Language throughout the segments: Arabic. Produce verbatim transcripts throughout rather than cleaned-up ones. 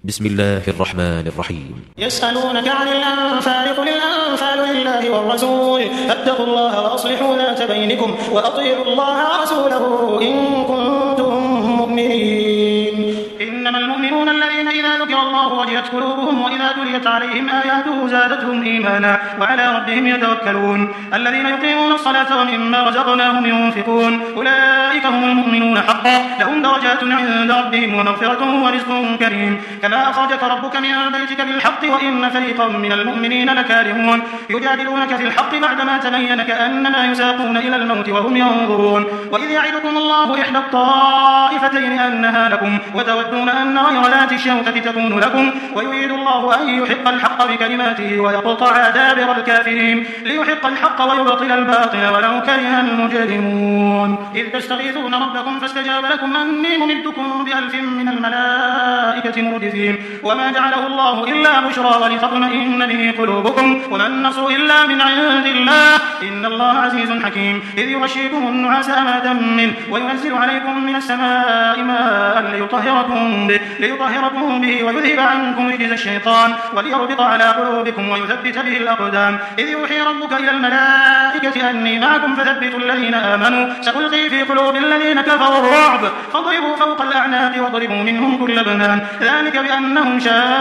بسم الله الرحمن الرحيم. يسألونك عن الأنفال قل الأنفال لله والرسول فاتقوا الله وأصلحوا ذات بينكم وأطيعوا الله ورسوله إن كنتم مؤمنين. إنما المؤمنون الذين إذا ذكر الله وجلت قلوبهم وإذا تليت عليهم آياته زادتهم إيمانا وعلى ربهم يتوكلون الذين يقيمون الصلاة ومما رزقناهم ينفقون أولئك هم المؤمنون حقا لهم درجات عند ربهم ومغفرة ورزق كريم. كما أخرجك ربك من بيتك بالحق وإن فريقا من المؤمنين لكارهون يجادلونك في الحق بعدما تبين كأنما يساقون إلى الموت وهم ينظرون. وإذ يعدكم الله إحدى الطائفتين أنها لكم وتودون أن غير ذات الشوكة تكون لكم ويريد الله أن يحق الحق بكلماته ويقطع دابر الكافرين ليحق الحق ويبطل الباطل ولو كره المجرمون. إذ تستغيثون ربكم فاستجاب لكم أني ممدكم بألف من الملائكة مردفين وما جعله الله إلا بشرى ولتطمئن به قلوبكم وما النصر إلا من عند الله إن الله عزيز حكيم. إذ يغشيكم النعاس أمادا منه وينزل عليكم من السماء ماء ليطهركم به, ليطهركم به ويذهب عنكم رجز الشيطان وليربط على قلوبكم ويثبت به الأقدام. إذ يوحي ربك إلى الملائكة أني معكم فثبتوا الذين آمنوا سألقي في قلوب الذين كفروا الرعب فاضربوا فوق الأعناق واضربوا منهم كل بنان ذلك بأنهم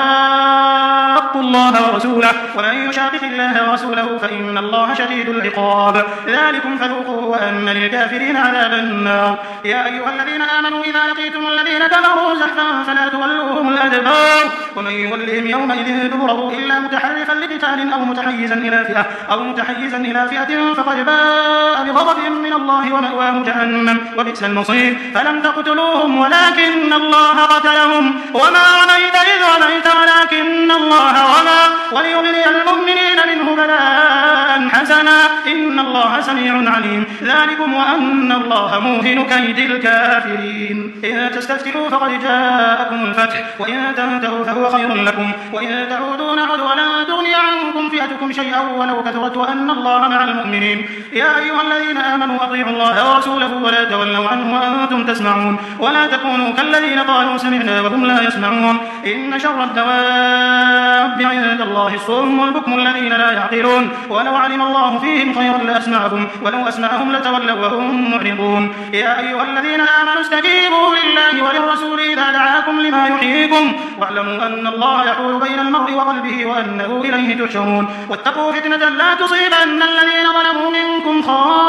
شاقوا الله ورسوله ومن يشاقق الله ورسوله فإن الله شديد العقاب. ذلكم فذوقوه وأن للكافرين عذاب النار. يا أيها الذين آمنوا إذا لقيتم الذين كفروا زحفا فلا تولوهم الأدبار ومن يولهم يومئذ دبره إلا متحرفا لقتال أو متحيزا إلى فئة أو متحيزا إلى فئة فقد باء بغضب من الله ومأواه جهنم وبئس المصير. فلم تقتلوهم ولكن الله قتلهم وما رميت إذ رميت ولكن الله رمى وليبلي المؤمنين منه بلاء حسنا إن الله سميع عليم. ذلكم وأن الله موهن كيد الكافرين. إن تستفتحوا فقد جاءكم الفتح وإن تنتهوا فهو خير لكم وإن تعودوا نعد ولا تغني عنكم فئتكم شيئا ولو كثرت وأن الله مع المؤمنين. يا أيها الذين آمنوا أطيعوا الله ورسوله ولا تولوا عنه وأنتم تسمعون ولا تكونوا كالذين قالوا سمعنا وهم لا يسمعون. إن شر الدواب عند الله الصم البكم الذين لا يعقلون ولو علم الله فيهم خيرا لأسمعهم ولو أسمعهم لتولوا وهم معرضون. يا أيها الذين آمنوا استجيبوا لله وللرسول إذا دعاكم لما يحييكم واعلموا أن الله يحول بين المرء وقلبه وأنه إليه تحشرون. واتقوا فتنة لا تصيبن الذين ظلموا منكم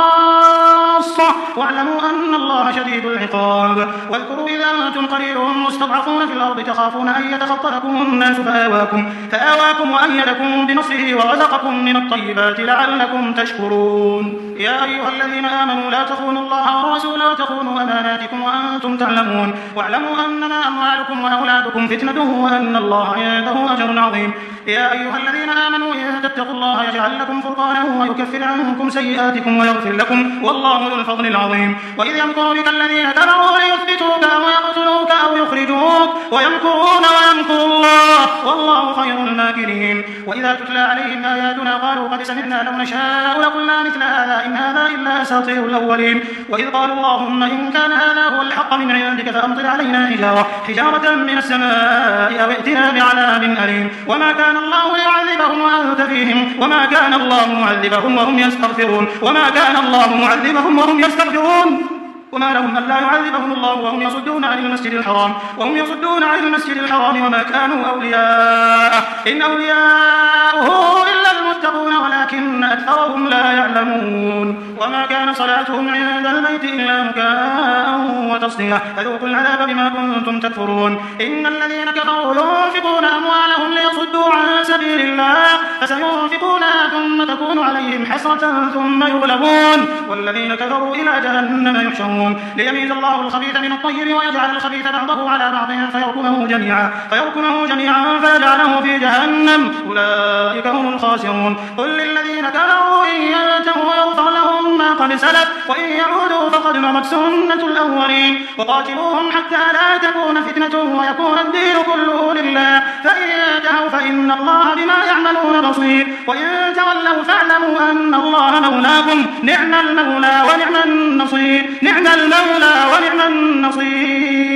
خاصة واعلموا أن الله شديد العقاب. واذكروا إذا أنتم قليل مستضعفون في الأرض تخافون أن يتخطفكم الناس فآواكم, فآواكم وأيدكم بنصره ورزقكم من الطيبات لعلكم تشكرون. يا أيها الذين آمنوا لا تخونوا الله والرسول وتخونوا أماناتكم وأنتم تعلمون واعلموا أنما أموالكم وأولادكم فتنة وأن الله عنده أجر عظيم. يا أيها الذين آمنوا إن تتقوا الله يجعل لكم فرقانا ويكفر عنكم سيئاتكم ويغفر لكم والله ذو الفضل العظيم. وإذ يمكر بك الذين كفروا ليثبتوك أو يقتلوك أو يخرجوك ويمكرون ويمكر الله والله خير الماكرين. وإذا تتلى عليهم آياتنا قالوا قد سمعنا لو نشاء لقلنا مثل هذا إن هذا إلا أساطير الأولين. وإذ قالوا اللهم إن كان هذا هو الحق من عندك فأمطر علينا حجارة, حجارة من السماء أو ائتنا بعذاب أليم. وما كان الله ليعذبهم وأنت فيهم وما كان الله معذبهم وهم يستغفرون وما كان الله معذبهم وهم يستغفرون وما لهم ألا يعذبهم الله وهم يصدون عن المسجد الحرام وهم يصدون عن المسجد الحرام وما كانوا أولياءه إن أولياءه إلا المتقون ولكن أكثرهم لا يعلمون. وما كان صلاتهم عند البيت إلا مكاء وتصدية فذوقوا العذاب بما كنتم تكفرون. إن الذين كفروا ينفقون أموالهم ليصدوا عن سبيل الله فسينفقونها ثم تكون عليهم حسرة ثم يغلبون والذين كفروا إلى جهنم يحشرون ليميز الله الخبيث من الطيب ويجعل الخبيث بعضه على بعض فيركمه جميعا فيركمه جميعا فيجعله في جهنم أولئك هم الخاسرون. قل للذين كفروا إن ينتهوا يغفر لهم ما قد سلف وإن يعودوا فقد مضت سنة الأولين وقاتلوهم حتى لا تكون فتنة ويكون الدين كله لله فإن ينتهوا فإن الله بما يعملون بصير وإن تولوا فاعلموا أن الله مولاكم نعم المولى ونعم النصير نعم المولى ونعم النصير.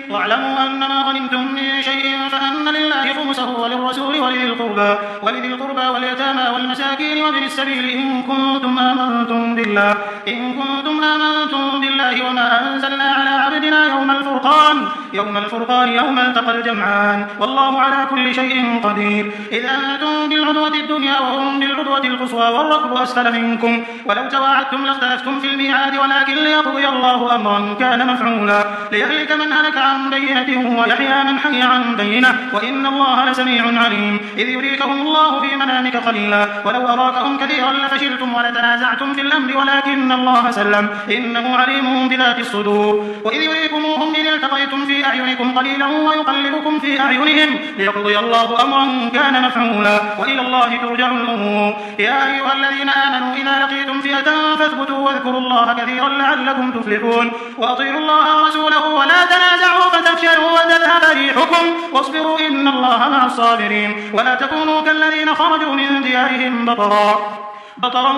واعلموا أنما غنمتم من شيء فأن لله خمسه وللرسول ولذي القربى ولذي القربى واليتامى والمساكين وابن السبيل إن كنتم آمنتم بالله إن كنتم آمنتم بالله وما أنزلنا على عبدنا يوم الفرقان يوم الفرقان يوم التقى الجمعان والله على كل شيء قدير. إذا أنتم بالعدوة الدنيا وهم بالعدوة القصوى والركب أسفل منكم ولو تواعدتم لاختلفتم في الميعاد ولكن ليقضي الله أمرا كان مفعولا ليهلك من هلك عن بينة ويحيى من حي عن بينة وإن الله لسميع عليم. إذ يريكهم الله في منامك قليلا ولو أراكهم كثيرا لفشلتم ولتنازعتم في الأمر ولكن الله سلم إنه عليم بذات الصدور. وإذ يريكموهم إذ التقيتم في أعينكم قليلا ويقلبكم في أعينهم ليقضي الله أمرا كان مفعولا وإلى الله ترجع الأمور. يا أيها الذين آمنوا إذا لقيتم فئة فاثبتوا واذكروا الله كثيرا لعلكم تفلحون. وأطيعوا الله ورسوله ولا تنازعوا فتفشلوا وتذهب ريحكم واصبروا إن الله مع الصابرين. ولا تكونوا كالذين خرجوا من ديارهم بطرا بطرا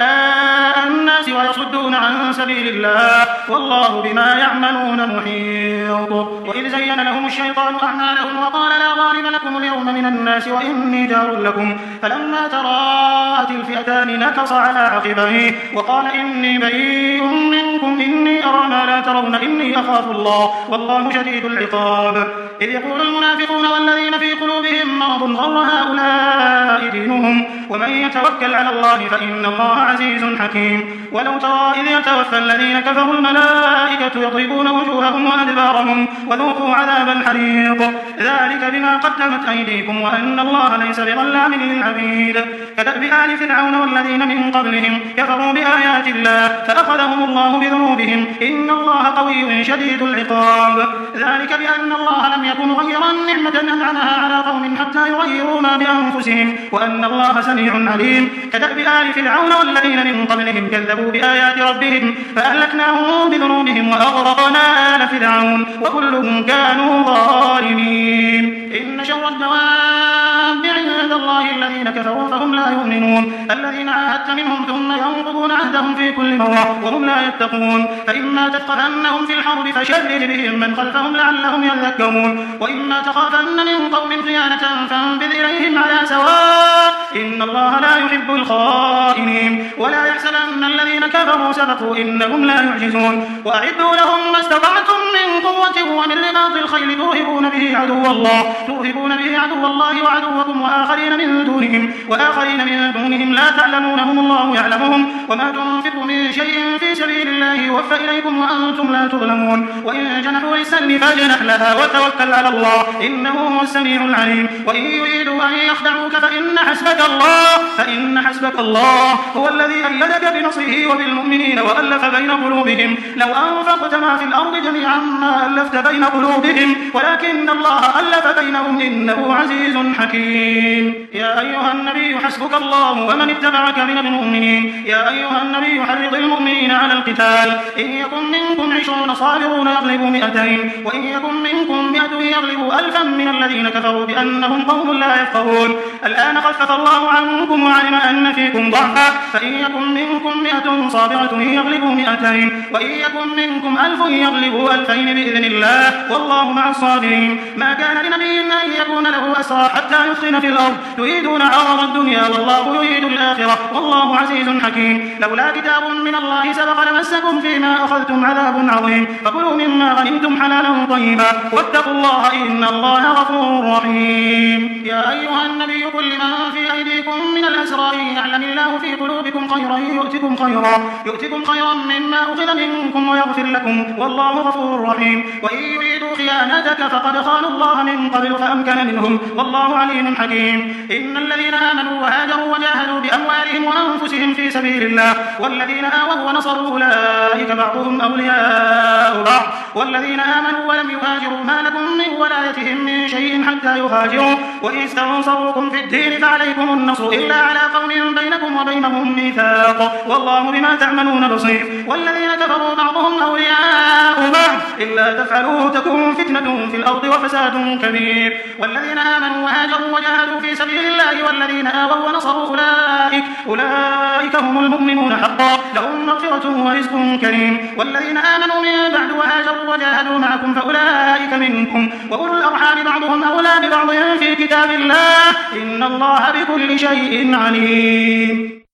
ورئاء الناس ويصدون عن سبيل الله والله بما يعملون محيط. وإذ زين لهم الشيطان أعمالهم وقال لا غالب لكم اليوم من الناس وإني جار لكم فلما تراءت الفئتان نكص على عقبيه وقال إني بريء منكم إني أرى ما لا ترون إني أخاف الله والله شديد العقاب. إذ يقول المنافقون والذين في قلوبهم مرض غر هؤلاء دينهم ومن يتوكل على الله فإن الله عزيز حكيم. ولو ترى إذ يتوفى الذين كفروا الملائكة يضربون وجوههم وأدبارهم وذوقوا عذاب الحريق ذلك بما قدمت أيديكم وأن الله ليس بظلام للعبيد. كدأب آل فرعون والذين من قبلهم كفروا بآيات الله فأخذهم الله بذنوبهم إن الله قوي شديد العقاب. ذلك بأن الله لم يكن غيرا نعمة أنعمها على قوم حتى يغيروا ما بأنفسهم وأن الله سميع عليم. كدأب آل فرعون والذين من قبلهم كذبوا بآيات ربهم فأهلكناهم بذنوبهم وأغرقنا آل فرعون وكلهم كانوا ظالمين. إن شر الدواب عند الله الذين كفروا فهم لا يؤمنون الذين عاهدت منهم ثم ينقضون عهدهم في كل مرة وهم لا يتقون. فإما تثقفنهم في الحرب فشرد بهم من خلفهم لعلهم يذكرون وإما تخافن من قوم خيانة فانبذ إليهم على سواء إن الله لا يحب الخائنين. ولا يحسبن الذين كفروا سبقوا إنهم لا يعجزون. وأعدوا لهم ما استطعتم من قوة ومن رباط الخيل ترهبون به عدو الله ترهبون به عدو الله وعدوكم وآخرين من دونهم وآخرين من دونهم لا تعلمونهم الله يعلمهم. وما تنفقوا من شيء في سبيل الله يوفى إليكم وأنتم لا تظلمون. وإن جنحوا للسلم فاجنح لها وتوكل على الله إنه هو السميع العليم. وإن يريدوا أن يخدعوك فإن حسبك الله فإن حسبك الله هو الذي أيدك بنصره وبالمؤمنين وألف بين قلوبهم لو أنفقت ما في الأرض جميعا ما ألفت بين قلوبهم ولكن الله ألف بينهم إنه عزيز حكيم. يا أيها النبي حسبك الله ومن اتبعك من المؤمنين. يا أيها النبي حرض المؤمنين على القتال إن يكن منكم عشرون صابرون يغلبوا مئتين وإن يكن منكم مئة يغلبوا ألفا من الذين كفروا بأنهم قوم لا يفقهون. الآن خفف الله عنكم وعلم أن فيكم ضعفا فإن يكن منكم مئة صابرة يغلبوا مئتين وإن يكن منكم ألف يغلبوا ألفين بإذن الله والله مع الصابرين. ما كان لنبي أن يكون له أسرى حتى يثخن في الأرض تريدون عرض الدنيا والله يريد الآخرة والله عزيز حكيم. لولا كتاب من الله سبق لمسكم فيما أخذتم عذاب عظيم فكلوا مما غنمتم حلالا طيبا واتقوا الله إن الله غفور رحيم. يا أيها النبي قل لمن في أيديكم من الأسرى يعلم الله في قلوبكم خيرا يؤتكم خيرا يؤتكم خيرا مما أخذ منكم ويغفر لكم والله غفور رحيم. وإن يريدوا خيانتك فقد خانوا الله من قبل فأمكن منهم والله عليم حكيم. إن الذين آمنوا وهاجروا وجاهدوا بأموالهم وأنفسهم في سبيل الله والذين آووا ونصروا أولئك بعضهم أولياء بعض والذين آمنوا ولم يهاجروا ما لكم من ولايتهم من شيء حتى يهاجروا وإن استنصروكم في الدين فعليكم النصر إلا على قوم بينكم وبينهم ميثاق والله بما تعملون بصير. والذين كفروا بعضهم أولياء بعض إلا تفعلوا تكون فتنة في الأرض وفساد كبير. والذين آمنوا وهاجروا وجاهدوا في سبيل الله والذين آووا ونصروا أولئك أولئك هم المؤمنون حقا لهم مغفرة ورزق كريم. والذين آمنوا من بعد وهاجروا آمنوا وجاهدوا معكم فأولئك منكم وأولو الأرحام بعضهم أولى ببعض في كتاب الله إن الله بكل شيء عليم.